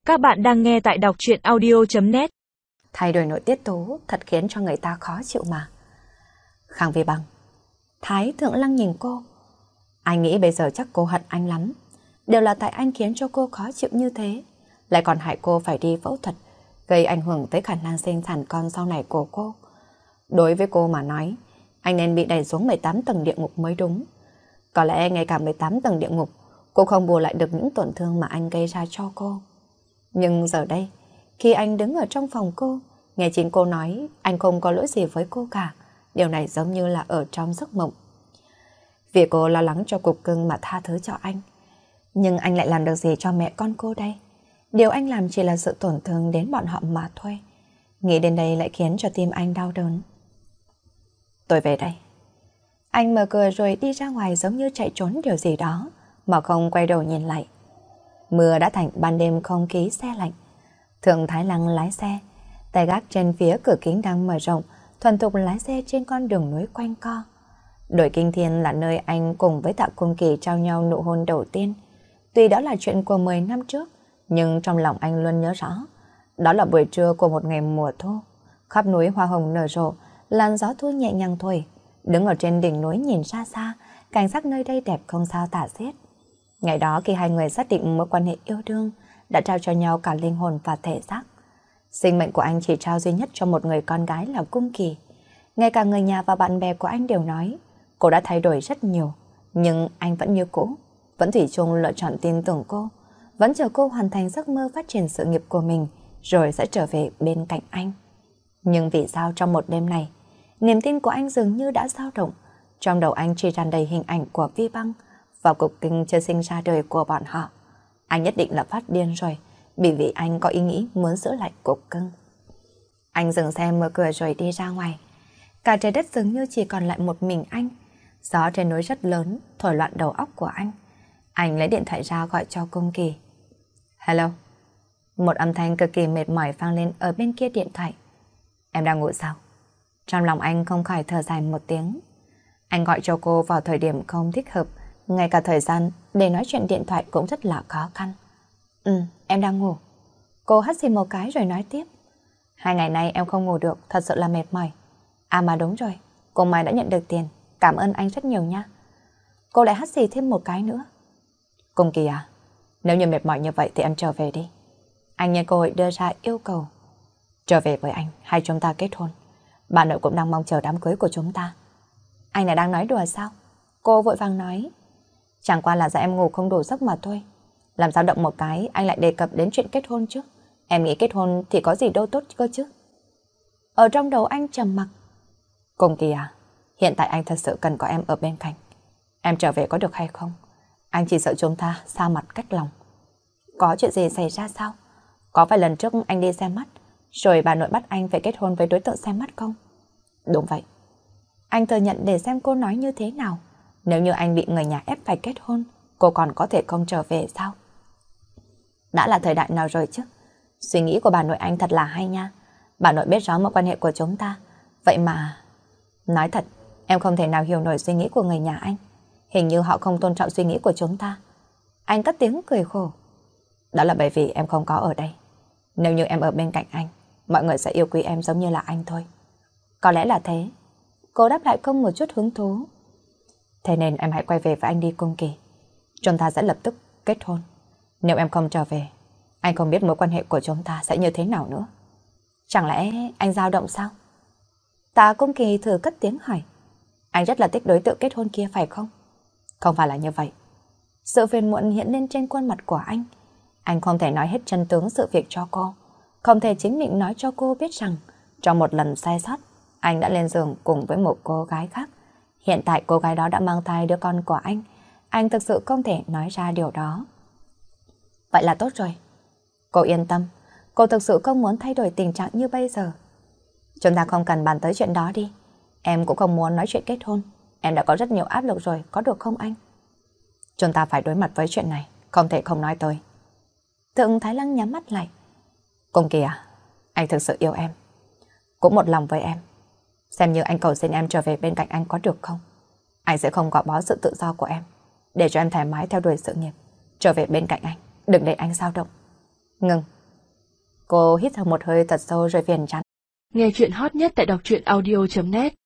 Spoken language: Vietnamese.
Các bạn đang nghe tại đọc truyện audio.net. Thay đổi nội tiết tố thật khiến cho người ta khó chịu mà. Khang Vi Băng. Thái Thượng Lăng nhìn cô. Anh nghĩ bây giờ chắc cô hận anh lắm. Đều là tại anh khiến cho cô khó chịu như thế. Lại còn hại cô phải đi phẫu thuật, gây ảnh hưởng tới khả năng sinh sản con sau này của cô. Đối với cô mà nói, anh nên bị đẩy xuống 18 tầng địa ngục mới đúng. Có lẽ ngay cả 18 tầng địa ngục, cô không bù lại được những tổn thương mà anh gây ra cho cô. Nhưng giờ đây, khi anh đứng ở trong phòng cô, nghe chính cô nói anh không có lỗi gì với cô cả, điều này giống như là ở trong giấc mộng. Vì cô lo lắng cho cục cưng mà tha thứ cho anh. Nhưng anh lại làm được gì cho mẹ con cô đây? Điều anh làm chỉ là sự tổn thương đến bọn họ mà thôi. Nghĩ đến đây lại khiến cho tim anh đau đớn. Tôi về đây. Anh mở cửa rồi đi ra ngoài giống như chạy trốn điều gì đó, mà không quay đầu nhìn lại. Mưa đã thành ban đêm, không khí se lạnh. Thượng Thái Lăng lái xe, tay gác trên phía cửa kính đang mở rộng, thuần thục lái xe trên con đường núi quanh co. Đồi Kinh Thiên là nơi anh cùng với Tạ Cung Kỳ trao nhau nụ hôn đầu tiên. Tuy đó là chuyện của 10 năm trước, nhưng trong lòng anh luôn nhớ rõ. Đó là buổi trưa của một ngày mùa thu, khắp núi hoa hồng nở rộ, làn gió thu nhẹ nhàng thổi. Đứng ở trên đỉnh núi nhìn ra xa, cảnh sắc nơi đây đẹp không sao tả xiết. Ngày đó khi hai người xác định mối quan hệ yêu đương, đã trao cho nhau cả linh hồn và thể xác. Sinh mệnh của anh chỉ trao duy nhất cho một người con gái là Cung Kỳ. Ngay cả người nhà và bạn bè của anh đều nói cô đã thay đổi rất nhiều, nhưng anh vẫn như cũ, vẫn thủy chung lựa chọn tin tưởng cô, vẫn chờ cô hoàn thành giấc mơ phát triển sự nghiệp của mình rồi sẽ trở về bên cạnh anh. Nhưng vì sao trong một đêm này, niềm tin của anh dường như đã dao động, trong đầu anh chỉ tràn đầy hình ảnh của Vi Băng và cục cưng chưa sinh ra đời của bọn họ. Anh nhất định là phát điên rồi, bởi vì anh có ý nghĩ muốn giữ lại cục cưng. Anh dừng xe mở cửa rồi đi ra ngoài. Cả trái đất dường như chỉ còn lại một mình anh. Gió trên núi rất lớn, thổi loạn đầu óc của anh. Anh lấy điện thoại ra gọi cho Cung Kỳ. Hello. Một âm thanh cực kỳ mệt mỏi vang lên ở bên kia điện thoại. Em đang ngủ sao? Trong lòng anh không khỏi thở dài một tiếng. Anh gọi cho cô vào thời điểm không thích hợp, ngay cả thời gian để nói chuyện điện thoại cũng rất là khó khăn. Em đang ngủ. Cô hắt xì một cái rồi nói tiếp. 2 ngày nay em không ngủ được, thật sự là mệt mỏi. À mà đúng rồi, cô Mai đã nhận được tiền, cảm ơn anh rất nhiều nha. Cô lại hắt xì thêm một cái nữa. Cung Kỳ à, nếu như mệt mỏi như vậy thì em trở về đi. Anh nhân cơ hội đưa ra yêu cầu. Trở về với anh, hai chúng ta kết hôn. Bà nội cũng đang mong chờ đám cưới của chúng ta. Anh là đang nói đùa sao? Cô vội vàng nói. Chẳng qua là do em ngủ không đủ giấc mà thôi. Làm sao động một cái anh lại đề cập đến chuyện kết hôn chứ? Em nghĩ kết hôn thì có gì đâu tốt cơ chứ? Ở trong đầu anh trầm mặc. Cung Kỳ à, hiện tại anh thật sự cần có em ở bên cạnh. Em trở về có được hay không? Anh chỉ sợ chúng ta xa mặt cách lòng. Có chuyện gì xảy ra sao? Có phải lần trước anh đi xem mắt, rồi bà nội bắt anh phải kết hôn với đối tượng xem mắt không? Đúng vậy. Anh thừa nhận để xem cô nói như thế nào. Nếu như anh bị người nhà ép phải kết hôn, cô còn có thể không trở về sao? Đã là thời đại nào rồi chứ? Suy nghĩ của bà nội anh thật là hay nha. Bà nội biết rõ mối quan hệ của chúng ta. Vậy mà... Nói thật, em không thể nào hiểu nổi suy nghĩ của người nhà anh. Hình như họ không tôn trọng suy nghĩ của chúng ta. Anh cất tiếng cười khổ. Đó là bởi vì em không có ở đây. Nếu như em ở bên cạnh anh, mọi người sẽ yêu quý em giống như là anh thôi. Có lẽ là thế. Cô đáp lại không một chút hứng thú. Thế nên em hãy quay về với anh đi Cung Kỳ. Chúng ta sẽ lập tức kết hôn. Nếu em không trở về, anh không biết mối quan hệ của chúng ta sẽ như thế nào nữa. Chẳng lẽ anh dao động sao? Tạ Cung Kỳ thử cất tiếng hỏi. Anh rất là thích đối tượng kết hôn kia phải không? Không phải là như vậy. Sự phiền muộn hiện lên trên khuôn mặt của anh. Anh không thể nói hết chân tướng sự việc cho cô. Không thể chính miệng nói cho cô biết rằng trong một lần sai sót, anh đã lên giường cùng với một cô gái khác. Hiện tại cô gái đó đã mang thai đứa con của anh. Anh thực sự không thể nói ra điều đó. Vậy là tốt rồi. Cô yên tâm. Cô thực sự không muốn thay đổi tình trạng như bây giờ. Chúng ta không cần bàn tới chuyện đó đi. Em cũng không muốn nói chuyện kết hôn. Em đã có rất nhiều áp lực rồi, có được không anh? Chúng ta phải đối mặt với chuyện này, không thể không nói tới. Thượng Thái Lăng nhắm mắt lại. Cung Kỳ à, anh thực sự yêu em. Cũng một lòng với em. Xem như anh cầu xin em trở về bên cạnh anh có được không? Anh sẽ không gò bó sự tự do của em, để cho em thoải mái theo đuổi sự nghiệp. Trở về bên cạnh anh, đừng để anh dao động. Ngừng, Cô hít thở một hơi thật sâu rồi viền chắn. Nghe chuyện hot nhất tại đọc truyện audio.net